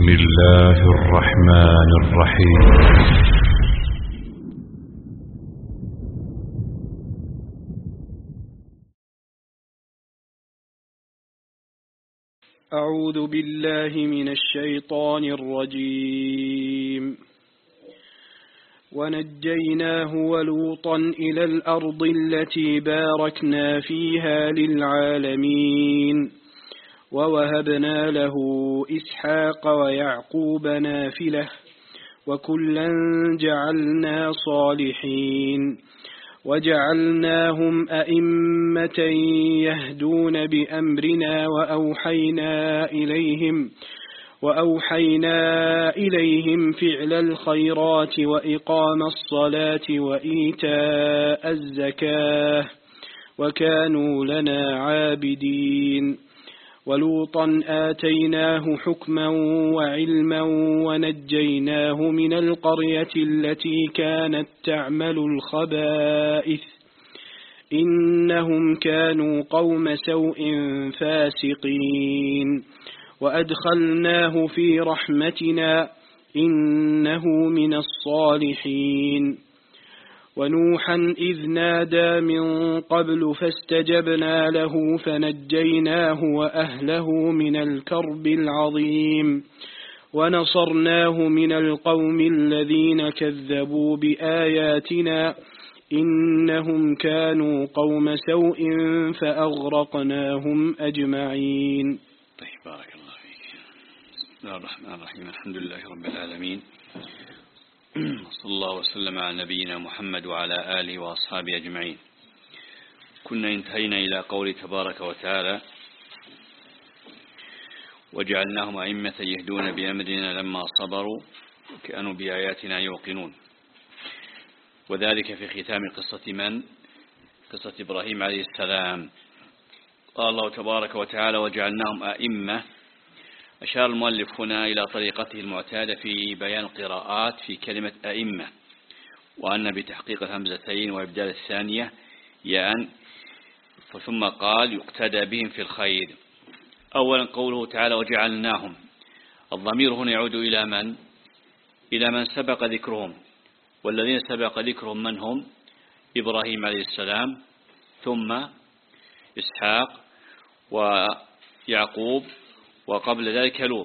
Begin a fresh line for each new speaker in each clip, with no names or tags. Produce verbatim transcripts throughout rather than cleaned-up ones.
بسم الله الرحمن الرحيم.
أعوذ بالله من الشيطان الرجيم. ونجيناه ولوطا إلى الأرض التي باركنا فيها للعالمين ووهبنا له إسحاق ويعقوب نافلة وكلا جعلنا صالحين وجعلناهم أئمة يهدون بأمرنا وأوحينا إليهم وأوحينا إليهم فعل الخيرات وإقام الصلاة وإيتاء الزكاة وكانوا لنا عابدين. ولوطا آتيناه حكما وعلما ونجيناه من القرية التي كانت تعمل الخبائث إنهم كانوا قوم سوء فاسقين وأدخلناه في رحمتنا إنه من الصالحين. ونوحا إذ نادى من قبل فاستجبنا له فنجيناه وأهله من الكرب العظيم ونصرناه من القوم الذين كذبوا بآياتنا إنهم كانوا قوم سوء فأغرقناهم أجمعين.
طيب، بارك الله فيك. بسم الله الرحمن الرحيم. الحمد لله رب العالمين، صلى الله وسلم على نبينا محمد وعلى آله وأصحابه أجمعين. كنا انتهينا إلى قول تبارك وتعالى: وجعلناهم أئمة يهدون بأمرنا لما صبروا وكانوا بآياتنا يوقنون. وذلك في ختام قصة من؟ قصة إبراهيم عليه السلام. قال الله تبارك وتعالى: وجعلناهم أئمة. أشار المؤلف هنا إلى طريقته المعتادة في بيان القراءات في كلمة أئمة، وأن بتحقيق الهمزتين وإبدال الثانية ياء، ثم قال: يقتدى بهم في الخير. أولا قوله تعالى: وجعلناهم. الضمير هنا يعود إلى من؟ إلى من سبق ذكرهم، والذين سبق ذكرهم من هم؟ إبراهيم عليه السلام، ثم إسحاق ويعقوب، وقبل ذلك لوط.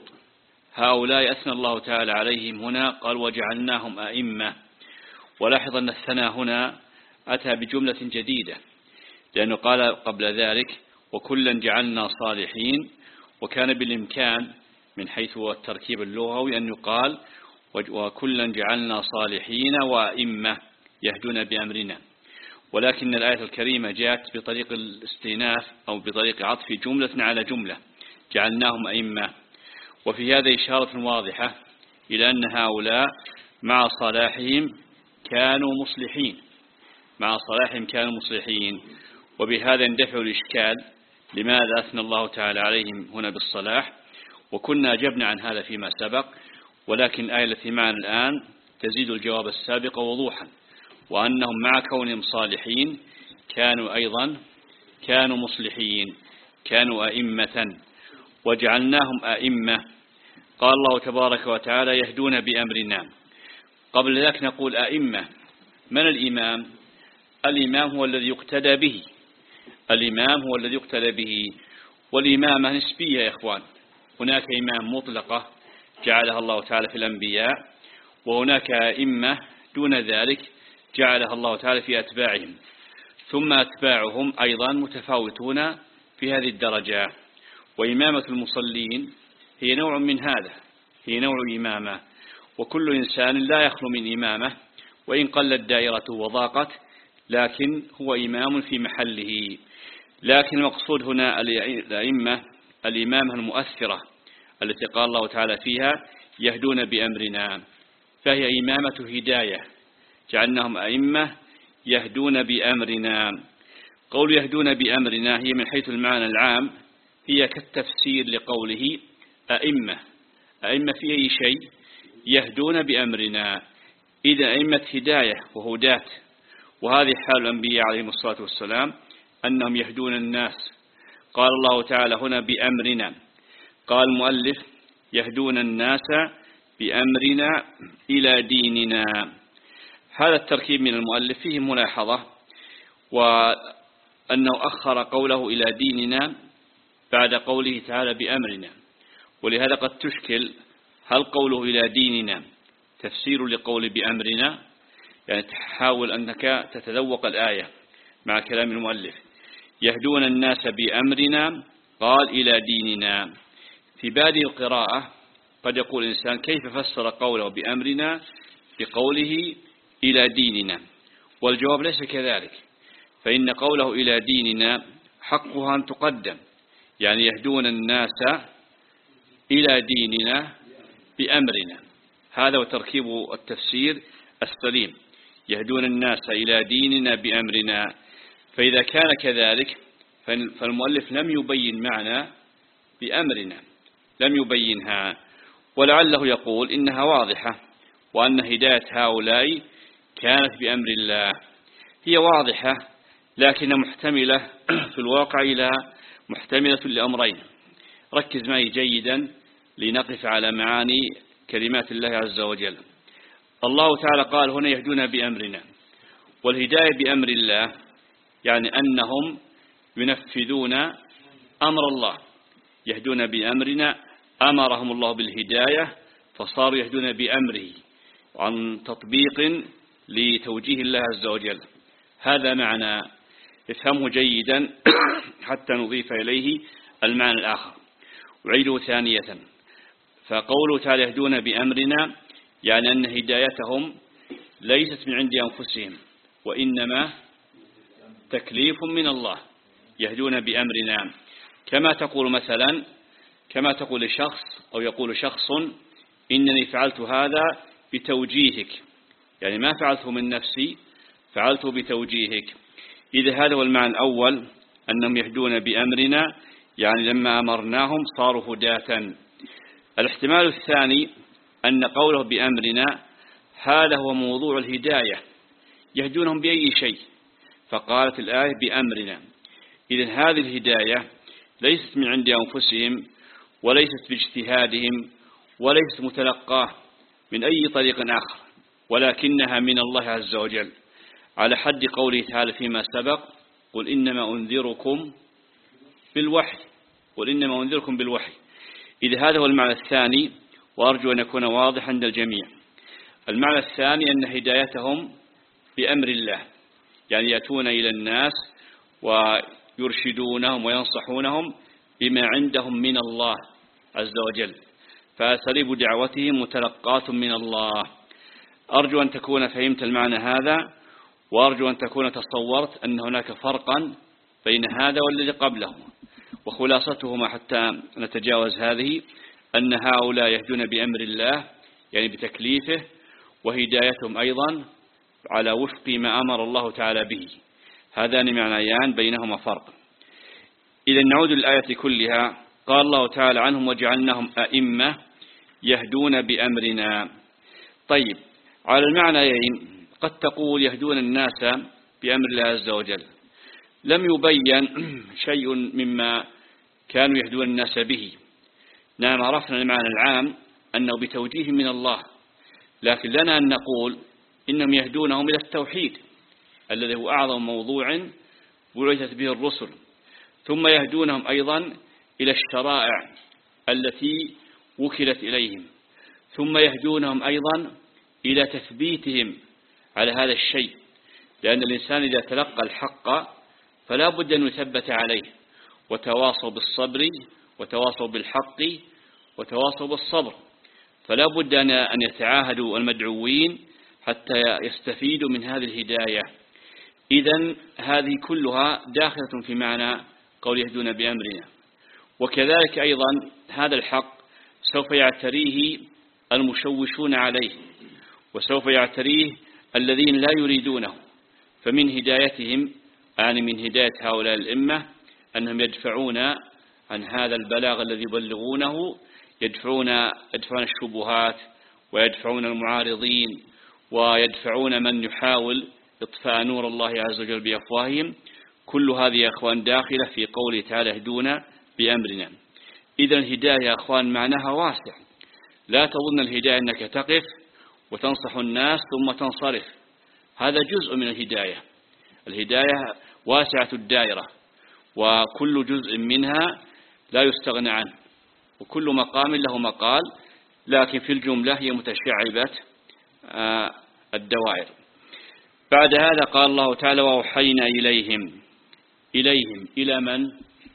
هؤلاء أثنى الله تعالى عليهم هنا، قال: وجعلناهم أئمة. ولاحظ أن الثناء هنا أتى بجملة جديدة، لأنه قال قبل ذلك: وكلا جعلنا صالحين، وكان بالإمكان من حيث التركيب اللغوي أن يقال: وكلا جعلنا صالحين وأئمة يهدون بأمرنا. ولكن الآية الكريمة جاءت بطريق الاستئناف أو بطريق عطف جملة على جملة، جعلناهم أئمة. وفي هذا إشارة واضحة إلى أن هؤلاء مع صلاحهم كانوا مصلحين مع صلاحهم كانوا مصلحين وبهذا يندفع الإشكال: لماذا أثنى الله تعالى عليهم هنا بالصلاح؟ وكنا أجبنا عن هذا فيما سبق، ولكن الآية التي معنا الآن تزيد الجواب السابق وضوحا، وأنهم مع كونهم صالحين كانوا أيضا كانوا مصلحين، كانوا أئمة. وجعلناهم أئمة. قال الله تبارك وتعالى: يهدون بأمرنا. قبل ذلك نقول أئمة. من الإمام؟ الإمام هو الذي يقتدى به الإمام هو الذي يقتدى به والإمامة نسبية يا إخوان. هناك إمام مطلقة جعلها الله تعالى في الأنبياء، وهناك أئمة دون ذلك جعلها الله تعالى في أتباعهم، ثم أتباعهم أيضا متفاوتون في هذه الدرجة. وإمامة المصلين هي نوع من هذا، هي نوع إمامة، وكل إنسان لا يخلو من إمامة، وإن قلت دائرته وضاقت لكن هو إمام في محله. لكن المقصود هنا الأئمة الإمامة المؤثرة التي قال الله تعالى فيها: يهدون بأمرنا، فهي إمامة هداية. جعلناهم أئمة يهدون بأمرنا. قول يهدون بأمرنا هي من حيث المعنى العام هي كالتفسير لقوله أئمة. أئمة في أي شيء؟ يهدون بأمرنا. إذا أئمة هداية وهداة، وهذه حال الأنبياء عليهم الصلاة والسلام أنهم يهدون الناس. قال الله تعالى هنا بأمرنا. قال المؤلف: يهدون الناس بأمرنا إلى ديننا. هذا التركيب من المؤلف فيه ملاحظة، وأنه أخر قوله إلى ديننا بعد قوله تعالى بأمرنا، ولهذا قد تشكل هل قوله إلى ديننا تفسير لقول بأمرنا، يعني تحاول أنك تتذوق الآية مع كلام المؤلف. يهدون الناس بأمرنا قال إلى ديننا. في بادئ القراءة قد يقول الإنسان كيف فسر قوله بأمرنا بقوله إلى ديننا، والجواب ليس كذلك، فإن قوله إلى ديننا حقها أن تقدم، يعني يهدون الناس إلى ديننا بأمرنا، هذا وتركيب التفسير السليم، يهدون الناس إلى ديننا بأمرنا. فإذا كان كذلك فالمؤلف لم يبين معنى بأمرنا، لم يبينها، ولعله يقول إنها واضحة، وأن هداية هؤلاء كانت بأمر الله. هي واضحة لكن محتملة في الواقع إلى محتملة لأمرين. ركز معي جيدا لنقف على معاني كلمات الله عز وجل. الله تعالى قال هنا يهدون بأمرنا، والهداية بأمر الله يعني أنهم ينفذون أمر الله، يهدون بأمرنا، أمرهم الله بالهداية فصاروا يهدون بأمره عن تطبيق لتوجيه الله عز وجل. هذا معنى افهمه جيدا حتى نضيف إليه المعنى الآخر. أعيده ثانية، فقوله تعالى يهدون بأمرنا يعني أن هدايتهم ليست من عند أنفسهم، وإنما تكليف من الله. يهدون بأمرنا كما تقول مثلا، كما تقول لشخص أو يقول شخص إنني فعلت هذا بتوجيهك، يعني ما فعلته من نفسي، فعلته بتوجيهك. إذا هذا هو المعنى الأول، أنهم يهدون بأمرنا يعني لما أمرناهم صاروا هداة. الاحتمال الثاني أن قوله بأمرنا هذا هو موضوع الهداية، يهدونهم بأي شيء، فقالت الآية بأمرنا. إذن هذه الهداية ليست من عند أنفسهم، وليست باجتهادهم، وليست متلقاه من أي طريق آخر، ولكنها من الله عز وجل، على حد قوله تعالى فيما سبق قل إنما أنذركم بالوحي، قل إنما أنذركم بالوحي. إذا هذا هو المعنى الثاني، وأرجو أن يكون واضحا عند الجميع. المعنى الثاني أن هدايتهم بأمر الله، يعني يأتون إلى الناس ويرشدونهم وينصحونهم بما عندهم من الله عز وجل، فأساليب دعوتهم متلقاة من الله. أرجو أن تكون فهمت المعنى هذا، وأرجو أن تكون تصورت أن هناك فرقا بين هذا والذي قبله، وخلاصتهما حتى نتجاوز هذه أن هؤلاء يهدون بأمر الله يعني بتكليفه، وهدايتهم أيضا على وفق ما أمر الله تعالى به. هذان معنيان بينهما فرق. إذا نعود للآية كلها. قال الله تعالى عنهم وجعلناهم أئمة يهدون بأمرنا. طيب، على المعنيين قد تقول يهدون الناس بأمر الله عز وجل، لم يبين شيء مما كانوا يهدون الناس به. نعم، عرفنا المعنى العام أنه بتوجيه من الله، لكن لنا أن نقول إنهم يهدونهم إلى التوحيد الذي هو أعظم موضوع بعثت به الرسل، ثم يهدونهم أيضا إلى الشرائع التي وكلت إليهم، ثم يهدونهم أيضا إلى تثبيتهم على هذا الشيء، لأن الإنسان إذا تلقى الحق فلا بد أن يثبت عليه، وتواصوا بالصبر وتواصوا بالحق وتواصوا بالصبر، فلا بد أن يتعاهدوا المدعوين حتى يستفيدوا من هذه الهداية. إذن هذه كلها داخلة في معنى قول يهدون بأمرنا. وكذلك أيضا هذا الحق سوف يعتريه المشوشون عليه، وسوف يعتريه الذين لا يريدونه، فمن هدايتهم يعني من هداية هؤلاء الأمة أنهم يدفعون عن هذا البلاغ الذي يبلغونه، يدفعون يدفعون الشبهات، ويدفعون المعارضين، ويدفعون من يحاول إطفاء نور الله عز وجل بأفواههم. كل هذه يا أخوان داخلة في قوله تعالى يهدون بأمرنا. إذا الهداية يا أخوان معناها واسع. لا تظن الهداية أنك تقف وتنصح الناس ثم تنصرف، هذا جزء من الهداية. الهداية واسعة الدائرة، وكل جزء منها لا يستغنى عنه، وكل مقام له مقال، لكن في الجملة هي متشعبة الدوائر. بعد هذا قال الله تعالى: وأوحينا إليهم. إليهم إلى من؟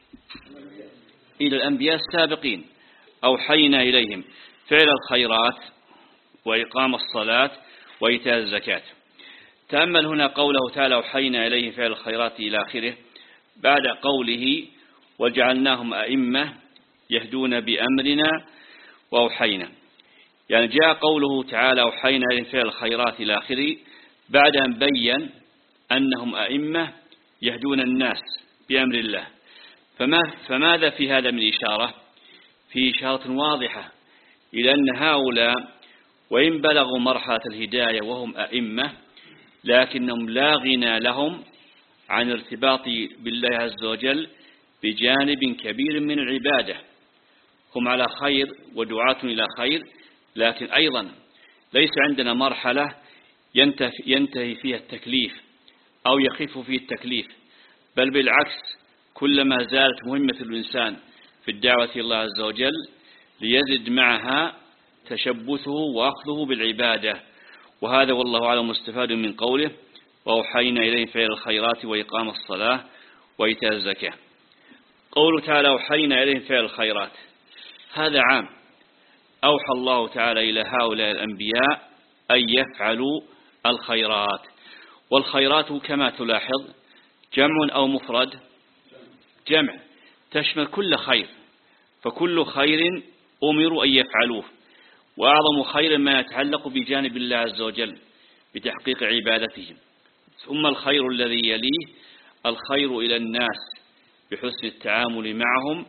إلى الأنبياء السابقين. أوحينا إليهم فعل الخيرات وإقام الصلاة وإيتاء الزكاة. تأمل هنا قوله تعالى: أوحينا إليهم فعل الخيرات إلى آخره، بعد قوله: وجعلناهم أئمة يهدون بأمرنا وأوحينا. يعني جاء قوله تعالى: أوحينا إليهم فعل الخيرات إلى آخره بعد أن بين أنهم أئمة يهدون الناس بأمر الله. فما فماذا في هذا من إشارة؟ في إشارة واضحة إلى أن هؤلاء وإن بلغوا مرحلة الهداية وهم أئمة، لكنهم لا غنى لهم عن ارتباط بالله عز وجل بجانب كبير من العبادة. هم على خير ودعاة إلى خير، لكن أيضا ليس عندنا مرحلة ينتهي فيها التكليف أو يخف فيه التكليف، بل بالعكس، كلما زالت مهمة الإنسان في الدعوة إلى الله عز وجل ليزد معها تشبثه وأخذه بالعبادة. وهذا والله أعلم مستفاد من قوله: وأوحينا إليهم فعل الخيرات وإقام الصلاة وإيتاء الزكاة. قوله تعالى: أوحينا إليهم فعل الخيرات، هذا عام. أوحى الله تعالى إلى هؤلاء الأنبياء أن يفعلوا الخيرات. والخيرات كما تلاحظ جمع أو مفرد؟ جمع، تشمل كل خير، فكل خير أمروا أن يفعلوه. وأعظم خير ما يتعلق بجانب الله عز وجل بتحقيق عبادتهم. ثم الخير الذي يليه الخير إلى الناس بحسن التعامل معهم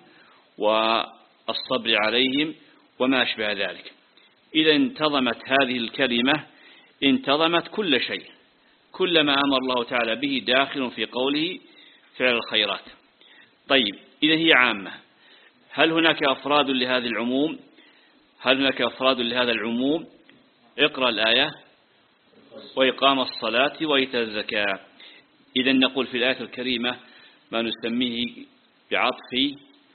والصبر عليهم وما أشبه ذلك. إذا انتظمت هذه الكلمة انتظمت كل شيء، كل ما أمر الله تعالى به داخل في قوله فعل الخيرات. طيب، إذا هي عامة. هل هناك أفراد لهذا العموم؟ هل هناك أفراد لهذا العموم؟ اقرأ الآية: وإقام الصلاة وإيتاء الزكاة. إذا نقول في الآية الكريمة ما نسميه بعطف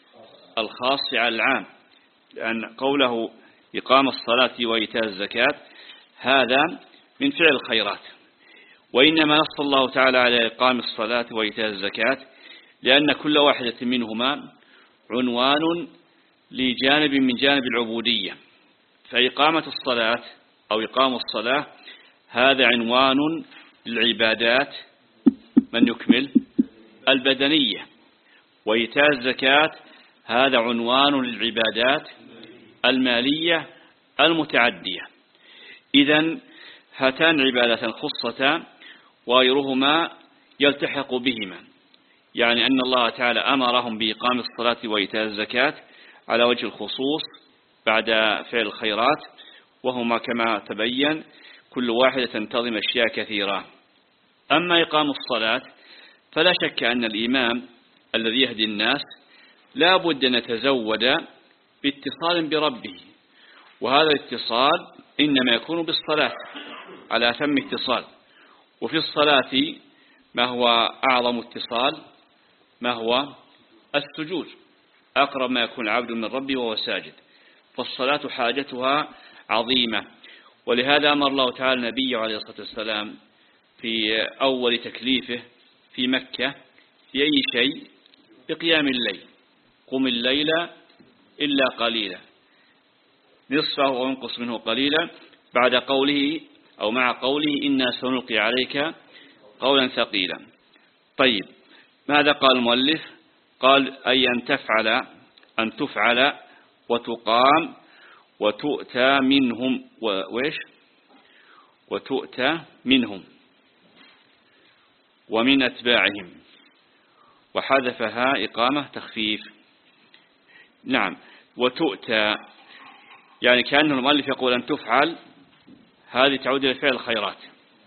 الخاص على العام، لأن قوله إقام الصلاة وإيتاء الزكاة هذا من فعل الخيرات، وإنما نص الله تعالى على إقام الصلاة وإيتاء الزكاة لأن كل واحدة منهما عنوان لجانب من جانب العبودية. فإقامة الصلاة أو إقام الصلاة هذا عنوان للعبادات من يكمل البدنية، وإيتاء الزكاة هذا عنوان للعبادات المالية المتعدية. إذن هاتان عبادة خصتان وغيرهما يلتحق بهما، يعني أن الله تعالى أمرهم بإقام الصلاة وإيتاء الزكاة على وجه الخصوص بعد فعل الخيرات، وهما كما تبين كل واحدة تنتظم أشياء كثيرة. أما إقام الصلاة فلا شك أن الإمام الذي يهدي الناس لا بد أن يتزود باتصال بربه، وهذا الاتصال إنما يكون بالصلاة على أتم اتصال. وفي الصلاة ما هو أعظم اتصال؟ ما هو السجود، أقرب ما يكون العبد من ربه وهو ساجد. فالصلاة حاجتها عظيمة، ولهذا أمر الله تعالى النبي عليه الصلاة والسلام في أول تكليفه في مكة في أي شيء؟ بقيام الليل. قم الليل إلا قليلا، نصفه أو ينقص منه قليلا، بعد قوله أو مع قوله إنا سنلقي عليك قولا ثقيلا. طيب، ماذا قال المؤلف؟ قال أي أن تفعل أن تفعل وتقام وتؤتى منهم وإيش وتؤتى منهم ومن أتباعهم، وحذفها إقامة تخفيف. نعم، وتؤتى يعني كأن المؤلف يقول أن تفعل هذه تعود إلى فعل الخيرات،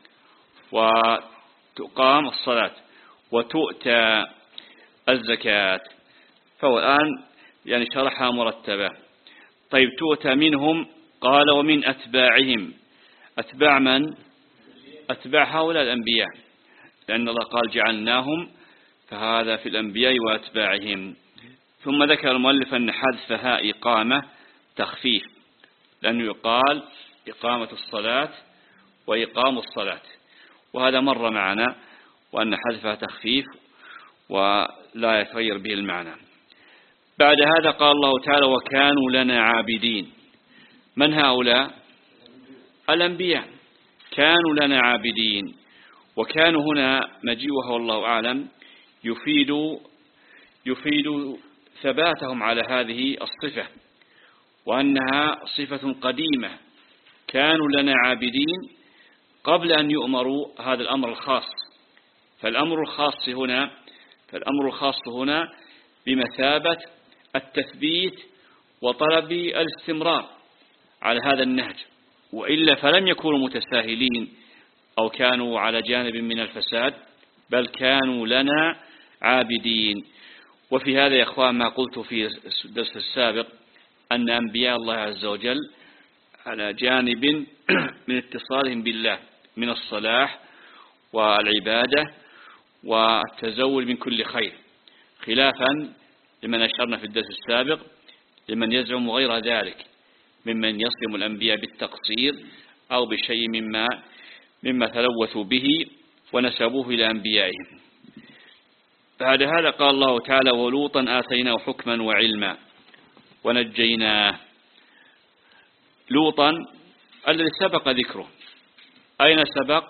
وتقام الصلاة، وتؤتى الزكاة. فهو الآن يعني شرحها مرتبة. طيب تؤتى منهم، قال ومن أتباعهم. أتباع من؟ أتباع هؤلاء الأنبياء، لأن الله قال جعلناهم، فهذا في الأنبياء وأتباعهم. ثم ذكر المؤلف أن حذفها إقامة تخفيف، لأنه يقال إقامة الصلاة وإقام الصلاة، وهذا مر معنا، وأن حذفها تخفيف ولا يتغير به المعنى. بعد هذا قال الله تعالى وكانوا لنا عابدين. من هؤلاء؟ الأنبياء كانوا لنا عابدين. وكانوا هنا مجيئه والله أعلم يفيد يفيد ثباتهم على هذه الصفة، وأنها صفة قديمة. كانوا لنا عابدين قبل أن يؤمروا هذا الأمر الخاص. فالأمر الخاص هنا فالأمر الخاص هنا بمثابة التثبيت وطلب الاستمرار على هذا النهج، وإلا فلم يكونوا متساهلين أو كانوا على جانب من الفساد، بل كانوا لنا عابدين. وفي هذا يا أخوان ما قلت في الدرس السابق أن أنبياء الله عز وجل على جانب من اتصالهم بالله من الصلاح والعبادة والتزول من كل خير، خلافا لمن أشرنا في الدرس السابق لمن يزعم غير ذلك ممن يصم الأنبياء بالتقصير أو بشيء مما مما تلوثوا به ونسبوه إلى أنبيائهم. بعد هذا قال الله تعالى ولوطا آتيناه حكما وعلما ونجيناه. لوطا الذي سبق ذكره، أين سبق؟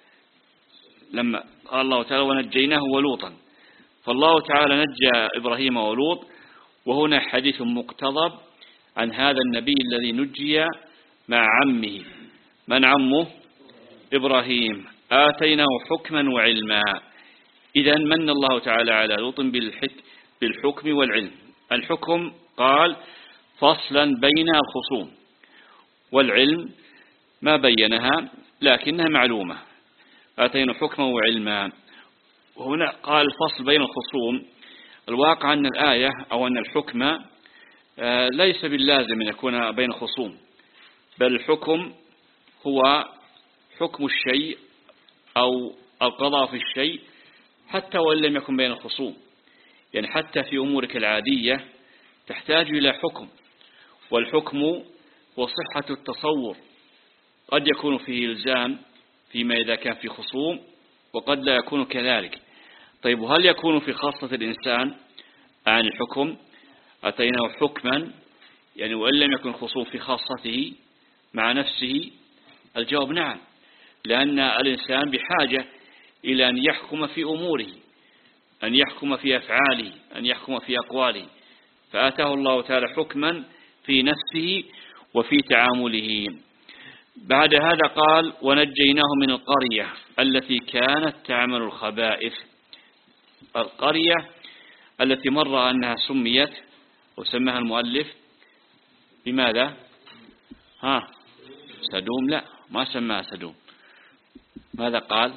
لما قال الله تعالى ونجيناه ولوطا، فالله تعالى نجى إبراهيم ولوط، وهنا حديث مقتضب عن هذا النبي الذي نجي مع عمه. من عمه؟ إبراهيم. آتيناه حكما وعلما. إذن من الله تعالى على لوط بالحكم والعلم. الحكم قال فصلا بين الخصوم، والعلم ما بينها لكنها معلومة. آتينا حكما وعلما. وهنا قال الفصل بين الخصوم. الواقع أن الآية أو أن الحكم ليس باللازم أن يكون بين خصوم، بل الحكم هو حكم الشيء أو القضاء في الشيء حتى وإن لم يكن بين الخصوم. يعني حتى في أمورك العادية تحتاج إلى حكم، والحكم هو صحة التصور. قد يكون فيه إلزام فيما إذا كان في خصوم، وقد لا يكون كذلك. طيب وهل يكون في خاصة الإنسان عن الحكم؟ أتيناه حكما، يعني وإن لم يكن خصوم في خاصته مع نفسه. الجواب نعم، لأن الإنسان بحاجة إلى أن يحكم في أموره، أن يحكم في أفعاله، أن يحكم في أقواله، فآتاه الله تعالى حكما في نفسه وفي تعامله. بعد هذا قال ونجيناه من القرية التي كانت تعمل الخبائث. القرية التي مر أنها سميت وسماها المؤلف بماذا؟ ها سدوم؟ لا، ما سماها سدوم. ماذا قال؟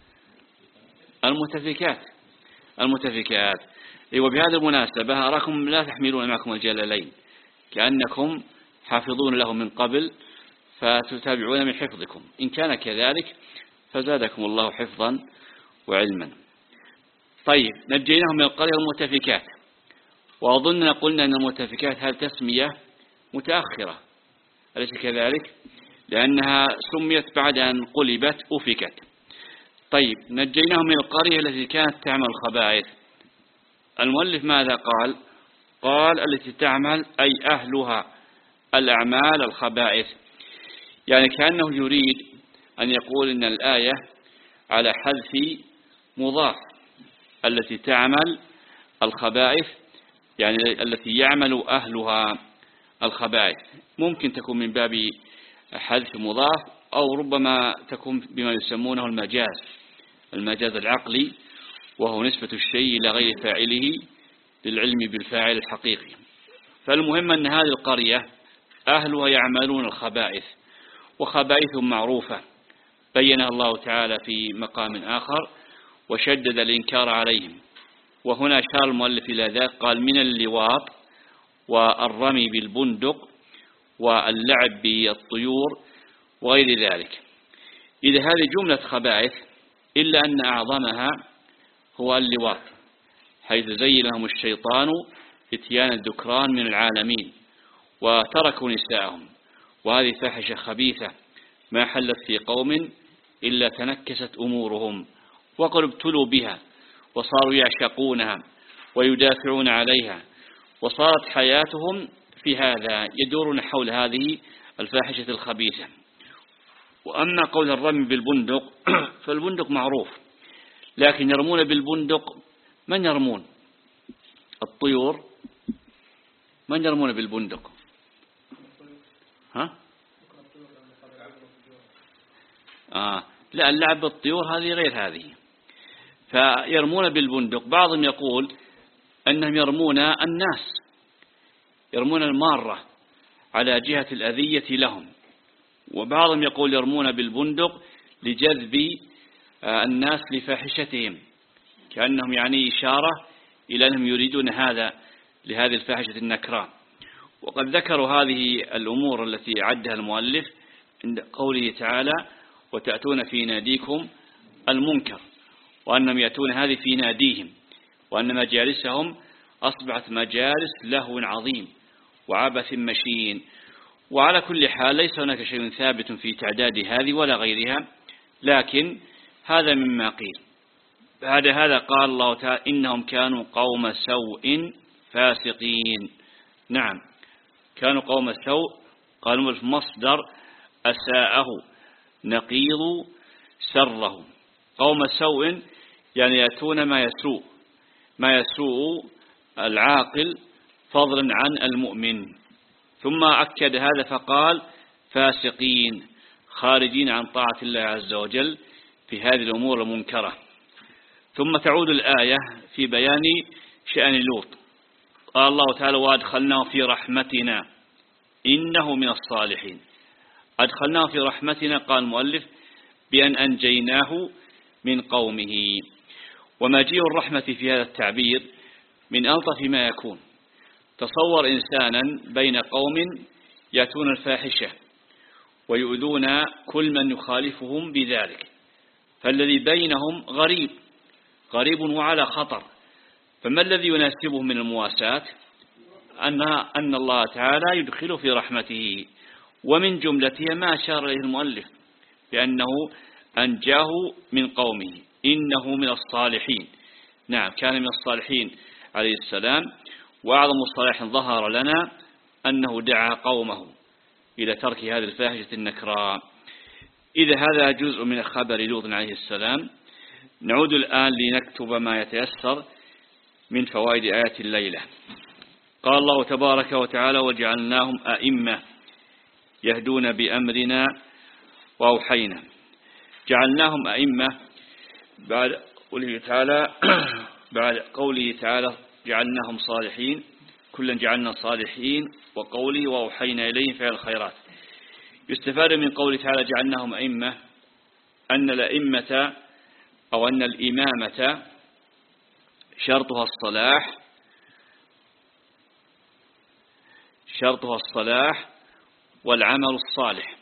المتفكات. المتفكات. وبهذه المناسبة أراكم لا تحملون معكم الجلالين، كأنكم حافظون له من قبل فتتابعون من حفظكم. إن كان كذلك فزادكم الله حفظا وعلما. طيب نجيناهم من القرية المتفكات. وأظننا قلنا أن المتفكات هذه تسمية متأخرة، أليس كذلك؟ لأنها سميت بعد أن قلبت أفكت. طيب نجيناهم من القرية التي كانت تعمل الخبائث. المؤلف ماذا قال؟ قال التي تعمل أي أهلها الأعمال الخبائث. يعني كأنه يريد أن يقول إن الآية على حذف مضاف، التي تعمل الخبائث يعني التي يعمل أهلها الخبائث. ممكن تكون من باب حذف مضاف، أو ربما تكون بما يسمونه المجاز المجاز العقلي، وهو نسبة الشيء إلى غير فاعله للعلم بالفاعل الحقيقي. فالمهم أن هذه القرية أهلها يعملون الخبائث، وخبائثهم معروفة بينها الله تعالى في مقام آخر وشدد الإنكار عليهم. وهنا أشار المؤلف إلى ذلك، قال من اللواط والرمي بالبندق واللعب بالطيور وغير ذلك. إذا هذه جملة خبائث، إلا أن أعظمها هو اللواط، حيث زين لهم الشيطان اتيان الذكران من العالمين وتركوا نساءهم، وهذه فاحشة خبيثة ما حلت في قوم إلا تنكست أمورهم وقد ابتلوا بها وصاروا يعشقونها ويدافعون عليها، وصارت حياتهم في هذا يدورون حول هذه الفاحشة الخبيثة. وأما قول الرمي بالبندق فالبندق معروف، لكن يرمون بالبندق من يرمون؟ الطيور. من يرمون بالبندق؟ ها؟ آه لا، اللعب بالطيور هذه غير هذه. فيرمون بالبندق، بعضهم يقول أنهم يرمون الناس، يرمون المارة على جهة الأذية لهم، وبعضهم يقول يرمون بالبندق لجذب الناس لفاحشتهم، كأنهم يعني إشارة إلى أنهم يريدون هذا لهذه الفاحشة النكراء. وقد ذكروا هذه الأمور التي عدها المؤلف عند قوله تعالى وتأتون في ناديكم المنكر، وأنهم يأتون هذه في ناديهم، وأن مجالسهم أصبحت مجالس لهو عظيم وعبث مشين. وعلى كل حال ليس هناك شيء ثابت في تعداد هذه ولا غيرها، لكن هذا مما قيل. بعد هذا قال الله تعالى إنهم كانوا قوم سوء فاسقين. نعم، كانوا قوم سوء، قالوا في مصدر أساءه نقيض سره. قوم سوء يعني يأتون ما يسوء ما يسوء العاقل فضلا عن المؤمن. ثم أكد هذا فقال فاسقين، خارجين عن طاعة الله عز وجل في هذه الأمور المنكرة. ثم تعود الآية في بيان شأن لوط. قال الله تعالى وأدخلناه في رحمتنا إنه من الصالحين. أدخلناه في رحمتنا، قال المؤلف بأن أنجيناه من قومه. ومجيء الرحمة في هذا التعبير من ألطف ما يكون. تصور إنسانا بين قوم يأتون الفاحشة ويؤذون كل من يخالفهم بذلك، فالذي بينهم غريب غريب وعلى خطر، فما الذي يناسبه من المواساة؟ أن أن الله تعالى يدخله في رحمته. ومن جملتها ما أشار إليه المؤلف بأنه أنجاه من قومه إنه من الصالحين. نعم، كان من الصالحين عليه السلام. وأعظم الصالح ظهر لنا أنه دعا قومه إلى ترك هذه الفاحشة النكراء. إذا هذا جزء من خبر لوط عليه السلام. نعود الآن لنكتب ما يتيسر من فوائد آيات الليلة. قال الله تبارك وتعالى وجعلناهم أئمة يهدون بأمرنا وأوحينا. جعلناهم أئمة بعد قوله تعالى بعد قوله تعالى جعلناهم صالحين، كلا جعلنا صالحين، وقوله وأوحينا إليهم فعل الخيرات. يستفاد من قوله تعالى جعلناهم أئمة أن الأئمة أو أن الإمامة شرطها الصلاح شرطها الصلاح والعمل الصالح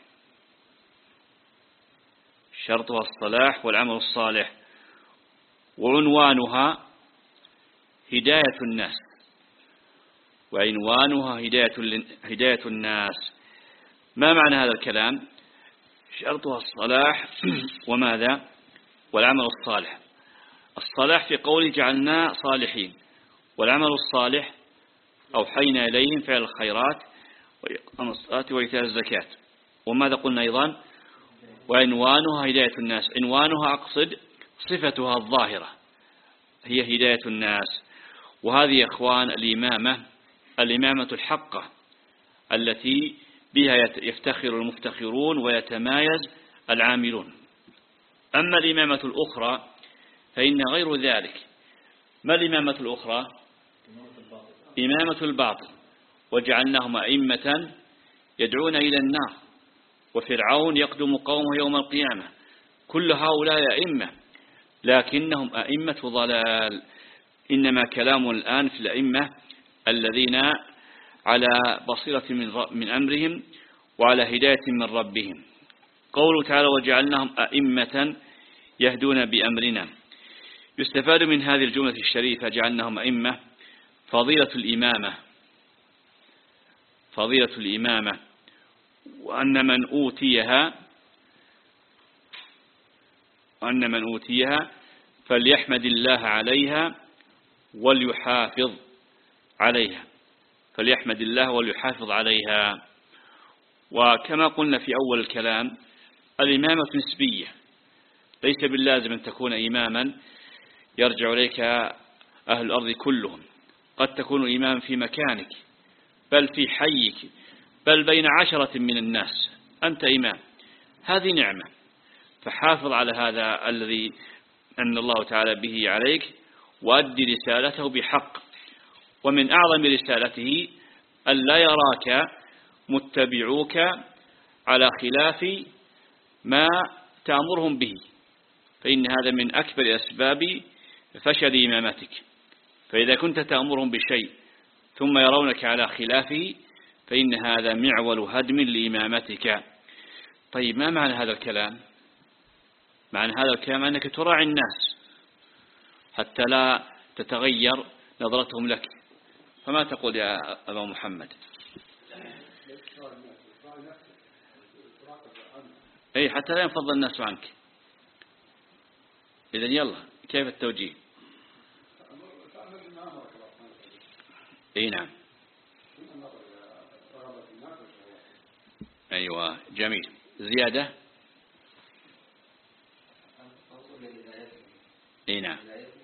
شرطها الصلاح والعمل الصالح وعنوانها هداية الناس وعنوانها هداية هداية الناس. ما معنى هذا الكلام؟ شرطها الصلاح وماذا؟ والعمل الصالح. الصلاح في قوله جعلنا صالحين، والعمل الصالح أوحينا إليهم فعل الخيرات وإقام الصلاة وإيتاء الزكاة. وماذا قلنا أيضا؟ وعنوانها هداية الناس. عنوانها أقصد صفتها الظاهرة هي هداية الناس. وهذه يا إخوان الإمامة الإمامة الحقة التي بها يفتخر المفتخرون ويتمايز العاملون. أما الإمامة الأخرى فإن غير ذلك. ما الإمامة الأخرى؟ إمامة الباطل. وجعلناهم أئمة يدعون إلى النار، وفرعون يقدم قومه يوم القيامة. كل هؤلاء أئمة، لكنهم أئمة ضلال. إنما كلام الآن في الأئمة الذين على بصيرة من من أمرهم وعلى هداية من ربهم. قوله تعالى وجعلناهم أئمة يهدون بأمرنا. يستفاد من هذه الجملة الشريفة جعلناهم أئمة فضيلة الإمامة فضيلة الإمامة وأن من أوتيها وأن من أوتيها فليحمد الله عليها وليحافظ عليها فليحمد الله وليحافظ عليها. وكما قلنا في أول الكلام الإمامة نسبية، ليس باللازم أن تكون إماما يرجع إليك أهل الأرض كلهم، قد تكون إماما في مكانك بل في حيك بل بين عشرة من الناس أنت إمام، هذه نعمة، فحافظ على هذا الذي أن الله تعالى به عليك وأدي رسالته بحق. ومن أعظم رسالته أن لا يراك متبعوك على خلاف ما تأمرهم به، فإن هذا من أكبر أسباب فشل إمامتك. فإذا كنت تأمرهم بشيء ثم يرونك على خلافه فإن هذا معول هدم لإمامتك. طيب ما معنى هذا الكلام؟ معنى هذا الكلام أنك تراعي الناس حتى لا تتغير نظرتهم لك. فما تقول يا أبا محمد؟ أي حتى لا ينفض الناس عنك. إذن يلا كيف التوجيه؟ أي نعم. أيوة جميل. زيادة؟ أي نعم.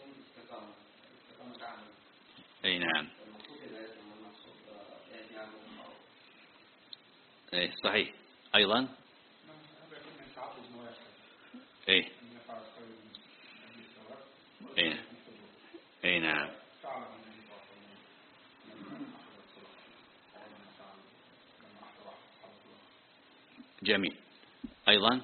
أي نعم. أي صحيح. أيضا أي أي أي نعم. جميل. أيضا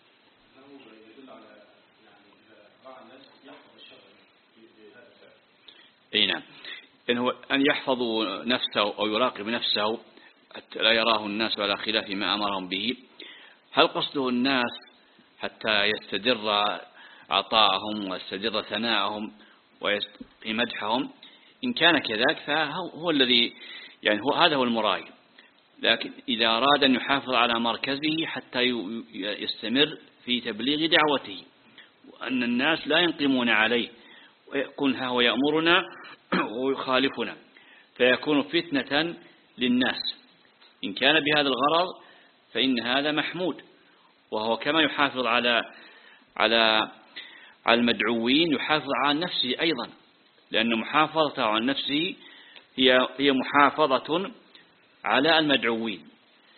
أي نعم. إنه أن يحفظوا نفسه أو يراقب نفسه حتى لا يراه الناس على خلاف ما أمرهم به. هل قصده الناس حتى يستدر عطاءهم ويستدر ثناءهم ومدحهم؟ إن كان كذلك فهو الذي يعني هو هذا هو المراد. لكن إذا أراد أن يحافظ على مركزه حتى يستمر في تبليغ دعوته وأن الناس لا ينقمون عليه ويكون هو يأمرنا ويخالفنا فيكون فتنة للناس، إن كان بهذا الغرض فإن هذا محمود. وهو كما يحافظ على على على المدعوين يحافظ على نفسه أيضا، لأن محافظته على نفسه هي هي محافظة على المدعوين.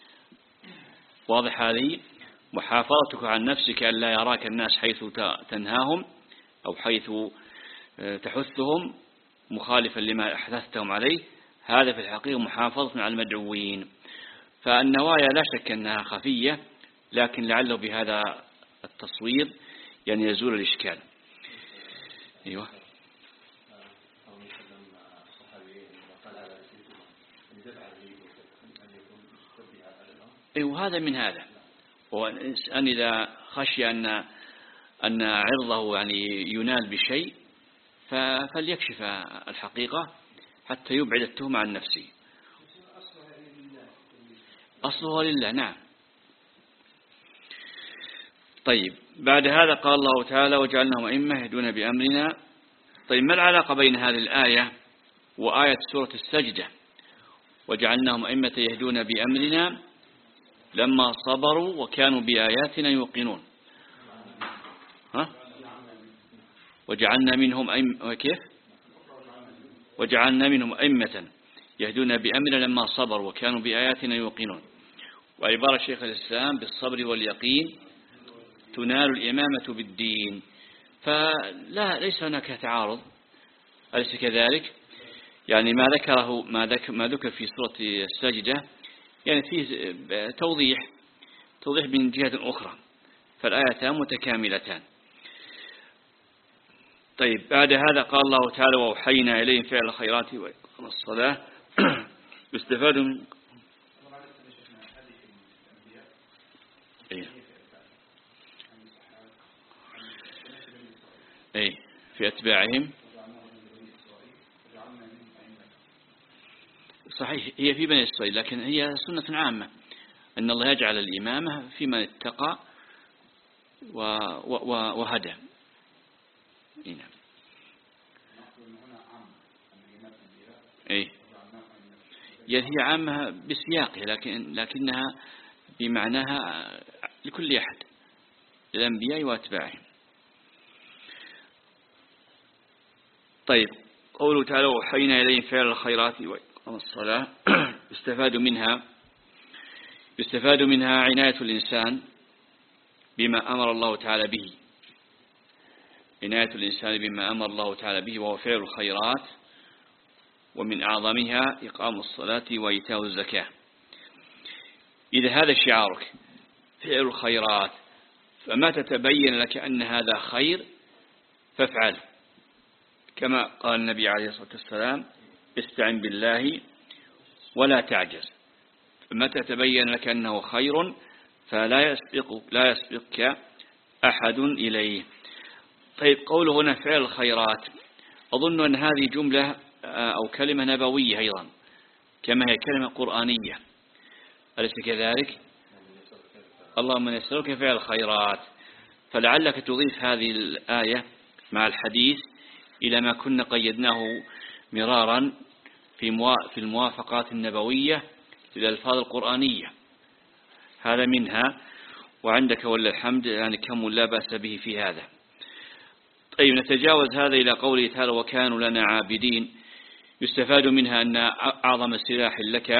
واضح هذه؟ محافظتك عن نفسك أن لا يراك الناس حيث تنهاهم أو حيث تحثهم مخالفا لما أحدثتهم عليه، هذا في الحقيقة محافظة على المدعوين. فالنوايا لا شك أنها خفية، لكن لعله بهذا التصوير يعني يزول الإشكال. أيوة. أيوة هذا من هذا. وأن إذا خشي أن أن عرضه يعني ينال بشيء فليكشف الحقيقة حتى يبعد التهمة عن نفسه. أصله لله. نعم. طيب بعد هذا قال الله تعالى وجعلناهم أئمة يهدون بأمرنا. طيب ما العلاقة بين هذه الآية وآية سورة السجدة؟ وجعلناهم أئمة يهدون بأمرنا لما صبروا وكانوا بآياتنا يوقنون. ها؟ وجعلنا منهم أئمة كيف؟ وجعلنا منهم أئمة يهدون بأمرنا لما صبروا وكانوا بآياتنا يوقنون. وعبارة شيخ الإسلام بالصبر واليقين تنال الإمامة بالدين. فلا ليس هناك تعارض، أليس كذلك؟ يعني ما ذكره ما ذكر ما ذكر في سورة السجدة يعني فيه توضيح توضيح من جهة أخرى، فالآيتان متكاملتان. طيب بعد هذا قال الله تعالى وأوحينا إليهم فعل الخيرات وإقام الصلاة يستفاد من إيه. إيه في أتباعهم صحيح، هي في بني إسرائيل، لكن هي سنة عامة أن الله يجعل الإمامة في من اتقى وهدى. نعم. إيه يعني هي عامة بسياقها، لكن لكنها بمعناها لكل أحد، الأنبياء وأتباعهم. طيب قوله تعالى وحينا إليهم فعل الخيرات وإقام الصلاة يستفاد منها يستفاد منها عناية الإنسان بما أمر الله تعالى به، عناية الإنسان بما أمر الله تعالى به وهو فعل الخيرات، ومن أعظمها إقام الصلاة وإيتاء الزكاة. إذا هذا شعارك فعل الخيرات، فما تتبين لك أن هذا خير فافعل، كما قال النبي عليه الصلاة والسلام استعن بالله ولا تعجز. فمتى تبين لك أنه خير فلا يسبق لا يسبقك أحد إليه. طيب قوله هنا فعل الخيرات، أظن أن هذه جملة أو كلمة نبوية أيضا كما هي كلمة قرآنية، أليس كذلك؟ اللهم نسألك فعل الخيرات، فلعلك تضيف هذه الآية مع الحديث إلى ما كنا قيدناه مرارا في الموافقات النبوية للألفاظ القرآنية، هذا منها، وعندك ولله الحمد يعني كم لا بأس به في هذا. طيب نتجاوز هذا إلى قوله تعالى وكانوا لنا عابدين. يستفاد منها أن أعظم سلاح لك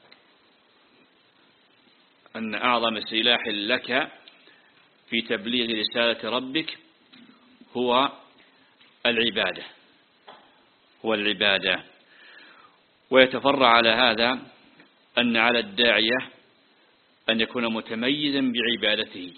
أن أعظم سلاح لك في تبليغ رسالة ربك هو العبادة هو العبادة ويتفرع على هذا أن على الداعية أن يكون متميزا بعبادته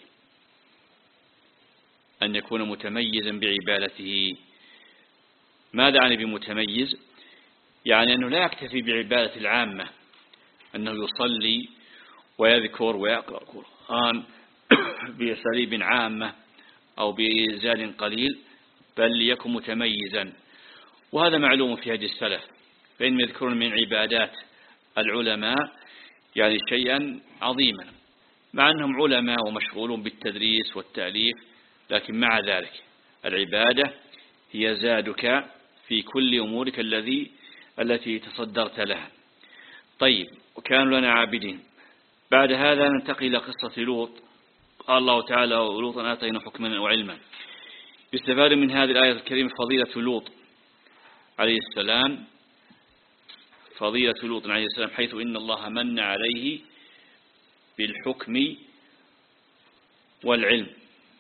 أن يكون متميزا بعبادته. ماذا يعني بمتميز؟ يعني أنه لا يكتفي بعبادة العامة، أنه يصلي ويذكر ويقرأ القرآن بأساليب عامة أو بزاد قليل، بل ليكن متميزا. وهذا معلوم في هدي السلف، فإن يذكرون من عبادات العلماء يعني شيئا عظيما، مع أنهم علماء ومشغولون بالتدريس والتأليف، لكن مع ذلك العبادة هي زادك في كل أمورك الذي التي تصدرت لها. طيب وكانوا لنا عابدين. بعد هذا ننتقل إلى قصة لوط. قال الله تعالى ولوطا آتينا حكما وعلما. يستفاد من هذه الآية الكريمة فضيلة لوط عليه السلام فضيلة لوط عليه السلام حيث إن الله من عليه بالحكم والعلم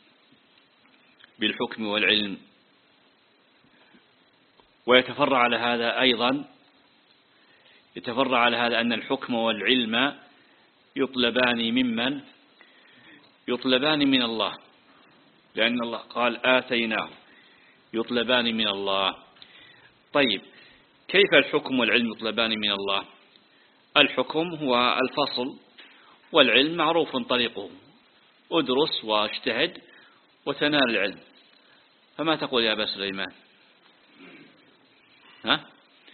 بالحكم والعلم. ويتفرع على هذا أيضا يتفرع على هذا أن الحكم والعلم يطلبان ممن يطلبان من الله، لأن الله قال آتيناه، يطلبان من الله. طيب كيف الحكم والعلم يطلبان من الله؟ الحكم هو الفصل، والعلم معروف طريقه، ادرس واجتهد وتنال العلم. فما تقول يا أبا سليمان؟ ها؟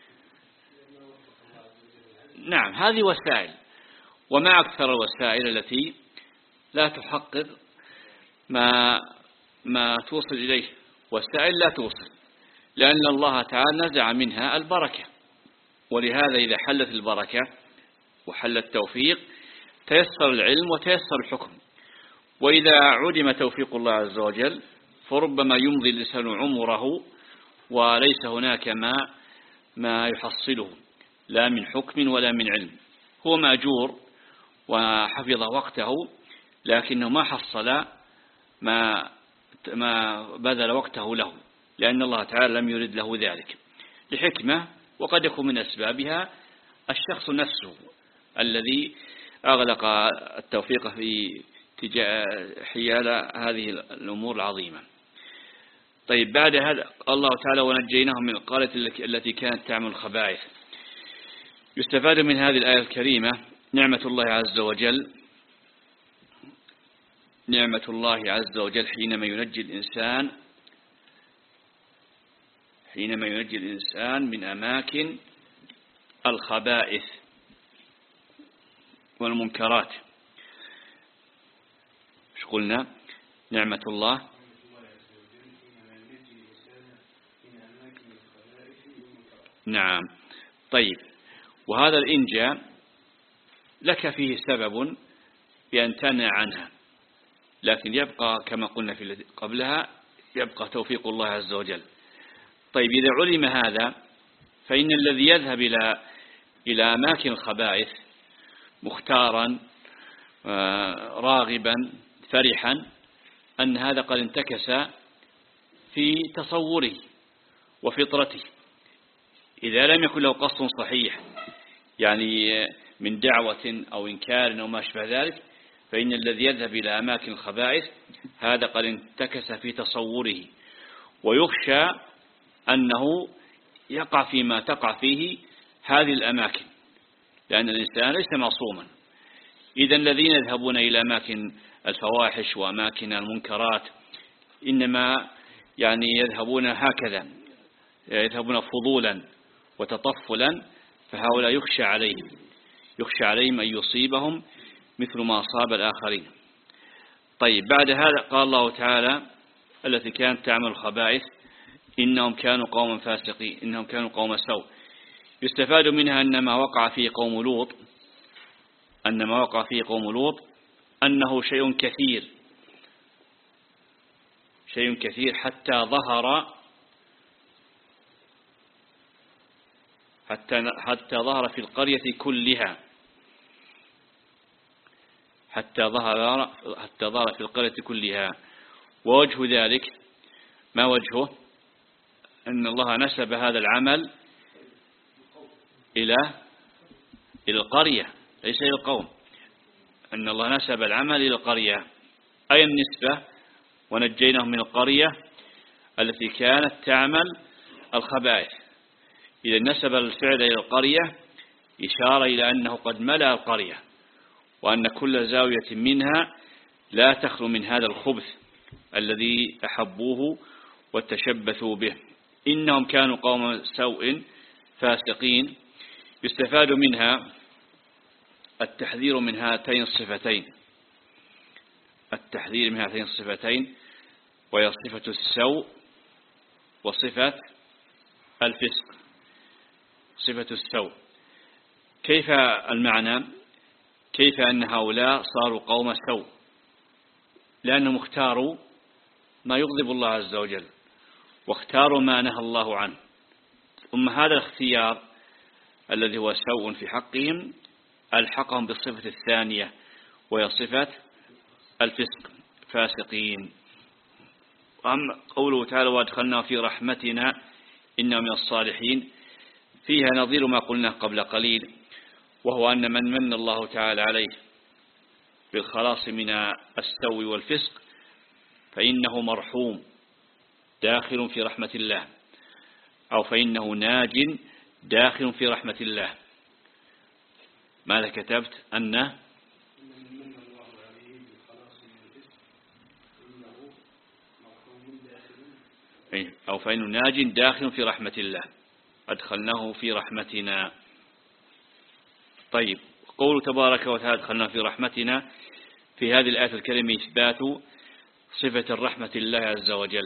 نعم هذه وسائل، وما أكثر الوسائل التي لا تحقق ما ما توصل إليه، وسائل لا توصل، لأن الله تعالى نزع منها البركة. ولهذا إذا حلت البركة وحل التوفيق تيسر العلم وتيسر الحكم. وإذا عدم توفيق الله عز وجل فربما يمضي الإنسان عمره وليس هناك ما ما يحصله لا من حكم ولا من علم. هو مأجور وحفظ وقته لكنه ما حصل ما ما بذل وقته له، لأن الله تعالى لم يرد له ذلك لحكمة، وقد يكون من أسبابها الشخص نفسه الذي أغلق التوفيق في حيال هذه الأمور العظيمة. طيب بعد هذا الله تعالى ونجيناهم من القرية التي كانت تعمل الخبائث. يستفاد من هذه الآية الكريمة نعمة الله عز وجل نعمة الله عز وجل حينما ينجي الإنسان حينما ينجي الإنسان من أماكن الخبائث والمنكرات. ايش قلنا؟ نعمة الله نعم. طيب، وهذا الإنجاء لك فيه سبب بأن تنع عنها، لكن يبقى كما قلنا في قبلها يبقى توفيق الله عز وجل. طيب، إذا علم هذا فإن الذي يذهب إلى إلى أماكن الخبائث مختارا راغبا فرحا أن هذا قد انتكس في تصوره وفطرته، إذا لم يكن له قصد صحيح يعني من دعوة أو إنكار أو ما أشبه ذلك، فإن الذي يذهب إلى أماكن الخبائث هذا قد انتكس في تصوره، ويخشى أنه يقع فيما تقع فيه هذه الأماكن، لأن الإنسان ليس معصوما. إذا الذين يذهبون إلى أماكن الفواحش وأماكن المنكرات إنما يعني يذهبون هكذا، يذهبون فضولا وتطفلا، فهؤلاء يخشى عليهم يخشى عليهم أن يصيبهم مثل ما أصاب الآخرين. طيب، بعد هذا قال الله تعالى التي كانت تعمل الخبائث إنهم كانوا قوما فاسقين إنهم كانوا قوما سوء. يستفاد منها أن ما وقع فيه قوم لوط أن ما وقع فيه قوم لوط أنه شيء كثير شيء كثير حتى ظهر حتى حتى ظهر في القرية كلها حتى ظهر حتى ظهر في القرية كلها. ووجه ذلك ما وجهه؟ أن الله نسب هذا العمل إلى إلى القرية ليس إلى القوم. أن الله نسب العمل إلى القرية، أي النسبة، ونجيناهم من القرية التي كانت تعمل الخبائث. إذا نسب الفعل إلى القرية إشارة إلى أنه قد ملأ القرية، وأن كل زاوية منها لا تخلو من هذا الخبث الذي أحبوه وتشبثوا به. إنهم كانوا قوم سوء فاسقين. يستفاد منها التحذير من هاتين الصفتين التحذير من هاتين الصفتين وهي صفة السوء وصفة الفسق. صفة السوء كيف المعنى؟ كيف أن هؤلاء صاروا قوم سوء؟ لأنهم اختاروا ما يغضب الله عز وجل واختاروا ما نهى الله عنه، ثم هذا الاختيار الذي هو سوء في حقهم ألحقهم بالصفة الثانية وهي صفة الفسق، فاسقين. أما قوله تعالى وادخلنا في رحمتنا إنه من الصالحين، فيها نظير ما قلنا قبل قليل، وهو أن من من الله تعالى عليه بالخلاص من السوء والفسق فإنه مرحوم داخل في رحمة الله، أو فإنه ناج داخل في رحمة الله. ماذا كتبت؟ أن أو فإنه ناج داخل في رحمة الله، أدخلناه في رحمتنا. طيب، قول تبارك وتعالى أدخلناه في رحمتنا، في هذه الآية الكريمة إثبات صفة الرحمة الله عز وجل،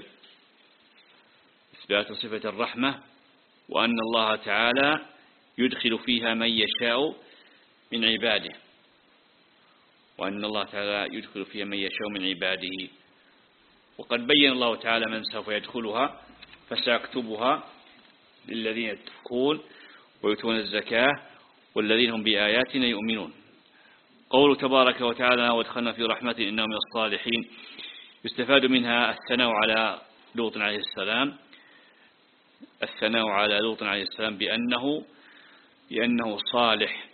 إثبات صفة الرحمة، وأن الله تعالى يدخل فيها من يشاء من عباده وأن الله تعالى يدخل فيها من يشاء من عباده. وقد بين الله تعالى من سوف يدخلها فسيكتبها للذين يتقون ويؤتون الزكاة والذين هم بآياتنا يؤمنون. قوله تبارك وتعالى وادخلنا في رحمته إنه من الصالحين، يستفاد منها الثناء على لوط عليه السلام الثناء على لوط عليه السلام بأنه بأنه صالح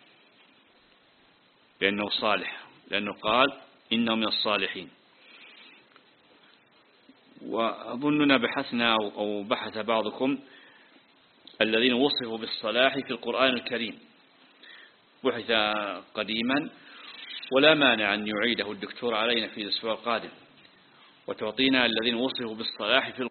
بأنه صالح لأنه قال إنه من الصالحين. وأظننا بحثنا أو بحث بعضكم الذين وصفوا بالصلاح في القرآن الكريم، بحث قديما، ولا مانع أن يعيده الدكتور علينا في الأسبوع القادم وتعطينا الذين وصفوا بالصلاح في